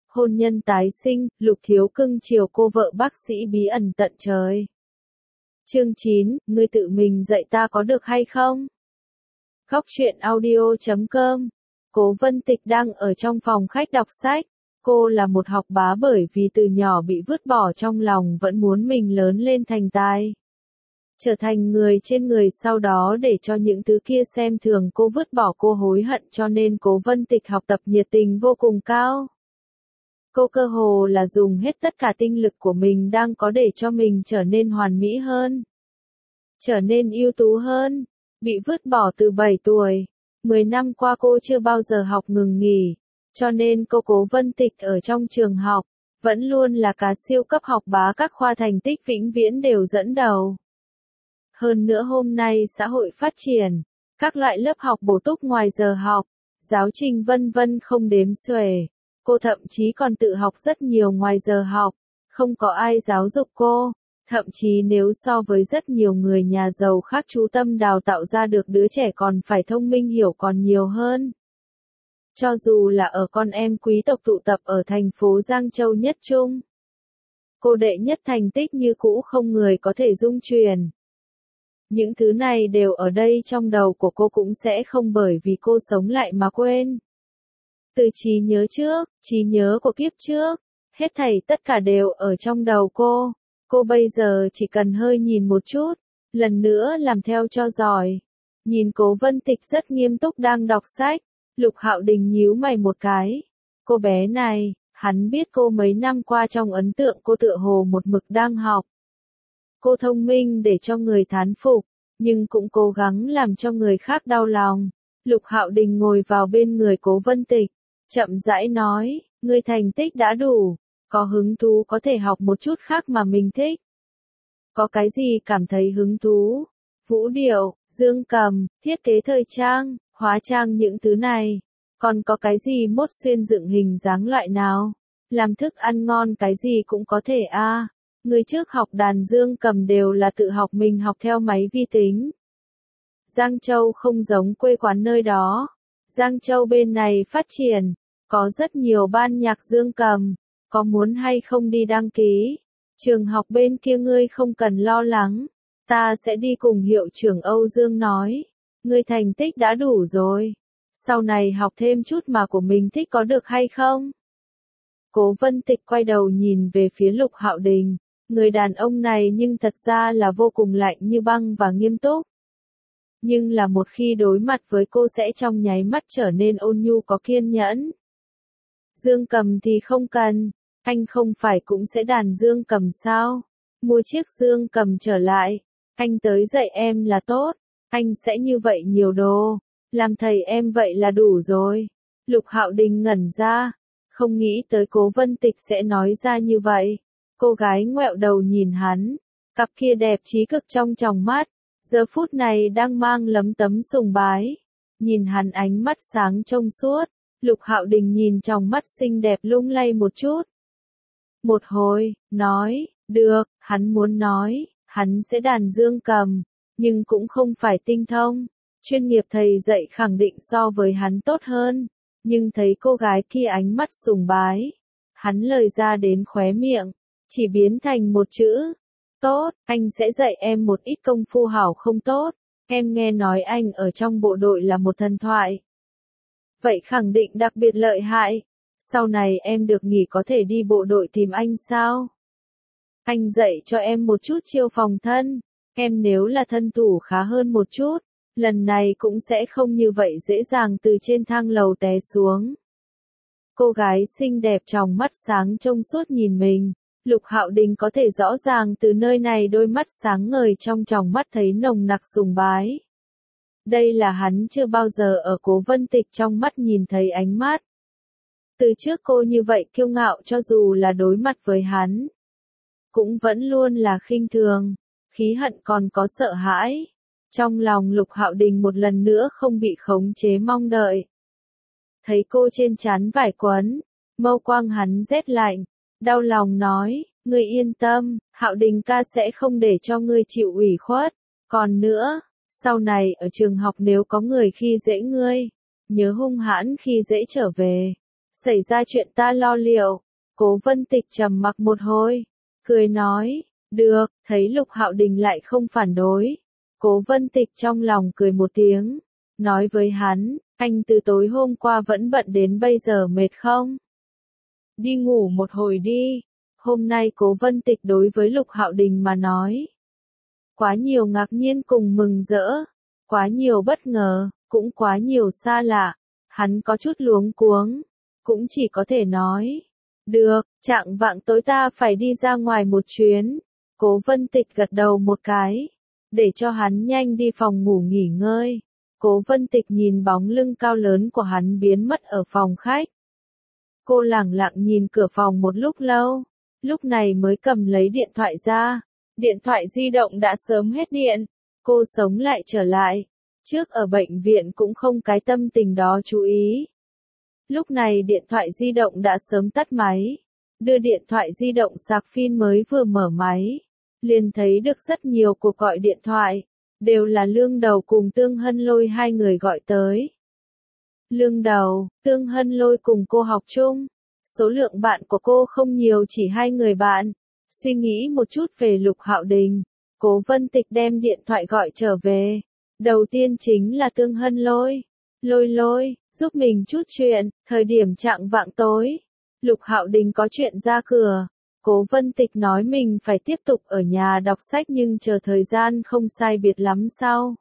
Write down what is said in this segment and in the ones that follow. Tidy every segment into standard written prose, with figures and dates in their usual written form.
hôn nhân tái sinh, Lục Thiếu cưng chiều cô vợ bác sĩ bí ẩn tận trời. Chương 9, ngươi tự mình dạy ta có được hay không? Góc truyện audio.com. Cố Vân Tịch đang ở trong phòng khách đọc sách. Cô là một học bá bởi vì từ nhỏ bị vứt bỏ trong lòng vẫn muốn mình lớn lên thành tài. Trở thành người trên người sau đó để cho những thứ kia xem thường cô vứt bỏ cô hối hận cho nên Cố Vân Tịch học tập nhiệt tình vô cùng cao. Cô cơ hồ là dùng hết tất cả tinh lực của mình đang có để cho mình trở nên hoàn mỹ hơn. Trở nên ưu tú hơn. Bị vứt bỏ từ 7 tuổi. 10 năm qua cô chưa bao giờ học ngừng nghỉ. Cho nên cô Cố Vân Tịch ở trong trường học, vẫn luôn là cá siêu cấp học bá các khoa thành tích vĩnh viễn đều dẫn đầu. Hơn nữa hôm nay xã hội phát triển, các loại lớp học bổ túc ngoài giờ học, giáo trình vân vân không đếm xuể. Cô thậm chí còn tự học rất nhiều ngoài giờ học, không có ai giáo dục cô. Thậm chí nếu so với rất nhiều người nhà giàu khác chú tâm đào tạo ra được đứa trẻ còn phải thông minh hiểu còn nhiều hơn. Cho dù là ở con em quý tộc tụ tập ở thành phố Giang Châu nhất trung, cô đệ nhất thành tích như cũ không người có thể dung truyền. Những thứ này đều ở đây trong đầu của cô cũng sẽ không bởi vì cô sống lại mà quên. Từ trí nhớ trước, trí nhớ của kiếp trước, hết thảy tất cả đều ở trong đầu cô. Cô bây giờ chỉ cần hơi nhìn một chút, lần nữa làm theo cho giỏi. Nhìn Cố Vân Tịch rất nghiêm túc đang đọc sách, Lục Hạo Đình nhíu mày một cái. Cô bé này, hắn biết cô mấy năm qua trong ấn tượng cô tựa hồ một mực đang học. Cô thông minh để cho người thán phục, nhưng cũng cố gắng làm cho người khác đau lòng. Lục Hạo Đình ngồi vào bên người Cố Vân Tịch, chậm rãi nói, ngươi thành tích đã đủ, có hứng thú có thể học một chút khác mà mình thích. Có cái gì cảm thấy hứng thú? Vũ điệu, dương cầm, thiết kế thời trang, hóa trang những thứ này. Còn có cái gì mốt xuyên dựng hình dáng loại nào? Làm thức ăn ngon cái gì cũng có thể a. Người trước học đàn dương cầm đều là tự học mình học theo máy vi tính. Giang Châu không giống quê quán nơi đó. Giang Châu bên này phát triển, có rất nhiều ban nhạc dương cầm, có muốn hay không đi đăng ký? Trường học bên kia ngươi không cần lo lắng, ta sẽ đi cùng hiệu trưởng Âu Dương nói, ngươi thành tích đã đủ rồi, sau này học thêm chút mà của mình thích có được hay không? Cố Vân Tịch quay đầu nhìn về phía Lục Hạo Đình, người đàn ông này nhưng thật ra là vô cùng lạnh như băng và nghiêm túc. Nhưng là một khi đối mặt với cô sẽ trong nháy mắt trở nên ôn nhu có kiên nhẫn. Dương cầm thì không cần, anh không phải cũng sẽ đàn dương cầm sao? Mua chiếc dương cầm trở lại, anh tới dạy em là tốt, anh sẽ như vậy nhiều đồ, làm thầy em vậy là đủ rồi. Lục Hạo Đình ngẩn ra, không nghĩ tới Cố Vân Tịch sẽ nói ra như vậy. Cô gái ngoẹo đầu nhìn hắn, cặp kia đẹp trí cực trong tròng mắt, giờ phút này đang mang lấm tấm sùng bái. Nhìn hắn ánh mắt sáng trong suốt, Lục Hạo Đình nhìn trong mắt xinh đẹp lung lay một chút. Một hồi, nói, được, hắn muốn nói, hắn sẽ đàn dương cầm, nhưng cũng không phải tinh thông. Chuyên nghiệp thầy dạy khẳng định so với hắn tốt hơn, nhưng thấy cô gái kia ánh mắt sùng bái. Hắn lời ra đến khóe miệng, chỉ biến thành một chữ. Tốt, anh sẽ dạy em một ít công phu hảo không tốt, em nghe nói anh ở trong bộ đội là một thần thoại. Vậy khẳng định đặc biệt lợi hại. Sau này em được nghỉ có thể đi bộ đội tìm anh sao? Anh dạy cho em một chút chiêu phòng thân. Em nếu là thân thủ khá hơn một chút, lần này cũng sẽ không như vậy dễ dàng từ trên thang lầu té xuống. Cô gái xinh đẹp trong mắt sáng trông suốt nhìn mình. Lục Hạo Đình có thể rõ ràng từ nơi này đôi mắt sáng ngời trong tròng mắt thấy nồng nặc sùng bái. Đây là hắn chưa bao giờ ở Cố Vân Tịch trong mắt nhìn thấy ánh mắt. Từ trước cô như vậy kiêu ngạo cho dù là đối mặt với hắn, cũng vẫn luôn là khinh thường, khí hận còn có sợ hãi. Trong lòng Lục Hạo Đình một lần nữa không bị khống chế mong đợi. Thấy cô trên trán vải quấn, mâu quang hắn rét lạnh, đau lòng nói, ngươi yên tâm, Hạo Đình ca sẽ không để cho ngươi chịu ủy khuất. Còn nữa, sau này ở trường học nếu có người khi dễ ngươi, nhớ hung hãn khi dễ trở về. Xảy ra chuyện ta lo liệu. Cố Vân Tịch trầm mặc một hồi, cười nói, được, thấy Lục Hạo Đình lại không phản đối. Cố Vân Tịch trong lòng cười một tiếng, nói với hắn, anh từ tối hôm qua vẫn bận đến bây giờ mệt không? Đi ngủ một hồi đi. Hôm nay Cố Vân Tịch đối với Lục Hạo Đình mà nói, quá nhiều ngạc nhiên cùng mừng rỡ, quá nhiều bất ngờ, cũng quá nhiều xa lạ. Hắn có chút luống cuống, cũng chỉ có thể nói, được, chạng vạng tối ta phải đi ra ngoài một chuyến. Cố Vân Tịch gật đầu một cái, để cho hắn nhanh đi phòng ngủ nghỉ ngơi. Cố Vân Tịch nhìn bóng lưng cao lớn của hắn biến mất ở phòng khách. Cô lẳng lặng nhìn cửa phòng một lúc lâu, lúc này mới cầm lấy điện thoại ra. Điện thoại di động đã sớm hết điện, cô sống lại trở lại. Trước ở bệnh viện cũng không cái tâm tình đó chú ý. Lúc này điện thoại di động đã sớm tắt máy. Đưa điện thoại di động sạc pin mới vừa mở máy, liền thấy được rất nhiều cuộc gọi điện thoại, đều là Lương Đầu cùng Tương Hân Lôi hai người gọi tới. Lương Đầu, Tương Hân Lôi cùng cô học chung, số lượng bạn của cô không nhiều, chỉ 2 người bạn. Suy nghĩ một chút về Lục Hạo Đình, Cố Vân Tịch đem điện thoại gọi trở về. Đầu tiên chính là Tương Hân Lôi. Lôi Lôi, giúp mình chút chuyện, thời điểm chạng vạng tối. Lục Hạo Đình có chuyện ra cửa. Cố Vân Tịch nói mình phải tiếp tục ở nhà đọc sách nhưng chờ thời gian không sai biệt lắm sau.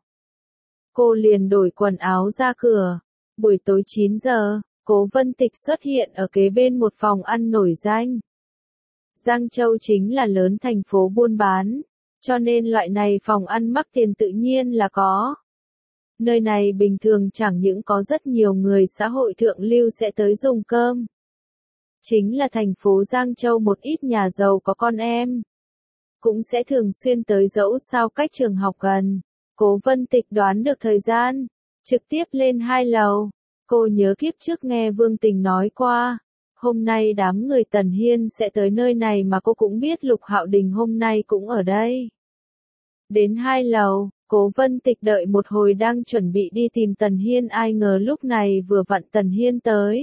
Cô liền đổi quần áo ra cửa. Buổi tối 9 giờ, Cố Vân Tịch xuất hiện ở kế bên một phòng ăn nổi danh. Giang Châu chính là lớn thành phố buôn bán, cho nên loại này phòng ăn mắc tiền tự nhiên là có. Nơi này bình thường chẳng những có rất nhiều người xã hội thượng lưu sẽ tới dùng cơm. Chính là thành phố Giang Châu một ít nhà giàu có con em, cũng sẽ thường xuyên tới dẫu sao cách trường học gần. Cố Vân Tịch đoán được thời gian, trực tiếp lên 2 lầu. Cô nhớ kiếp trước nghe Vương Tình nói qua, hôm nay đám người Tần Hiên sẽ tới nơi này mà cô cũng biết Lục Hạo Đình hôm nay cũng ở đây. Đến 2 lầu, Cố Vân Tịch đợi một hồi đang chuẩn bị đi tìm Tần Hiên, ai ngờ lúc này vừa vặn Tần Hiên tới.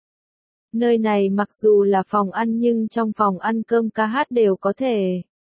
Nơi này mặc dù là phòng ăn nhưng trong phòng ăn cơm ca hát đều có thể.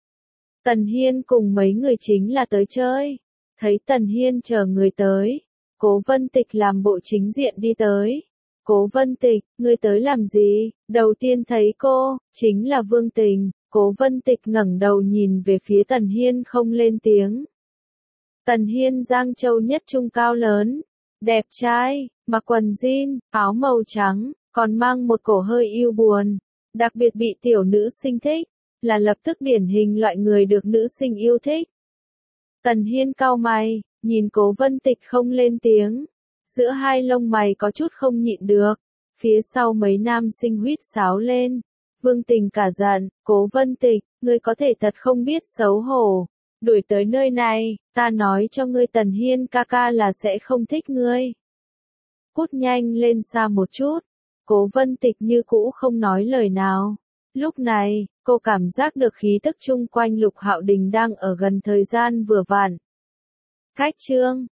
Tần Hiên cùng mấy người chính là tới chơi. Thấy Tần Hiên chờ người tới, Cố Vân Tịch làm bộ chính diện đi tới. Cố Vân Tịch, ngươi tới làm gì? Đầu tiên thấy cô, chính là Vương Tình. Cố Vân Tịch ngẩng đầu nhìn về phía Tần Hiên không lên tiếng. Tần Hiên Giang Châu nhất trung cao lớn, đẹp trai, mặc quần jean, áo màu trắng, còn mang một cổ hơi yêu buồn, đặc biệt bị tiểu nữ sinh thích, là lập tức điển hình loại người được nữ sinh yêu thích. Tần Hiên cau mày, nhìn Cố Vân Tịch không lên tiếng, giữa hai lông mày có chút không nhịn được. Phía sau mấy nam sinh huýt sáo lên. Vương Tình cả giận, Cố Vân Tịch, ngươi có thể thật không biết xấu hổ. Đuổi tới nơi này, ta nói cho ngươi Tần Hiên ca ca là sẽ không thích ngươi. Cút nhanh lên xa một chút. Cố Vân Tịch như cũ không nói lời nào. Lúc này, cô cảm giác được khí tức chung quanh Lục Hạo Đình đang ở gần thời gian vừa vặn. Cách chương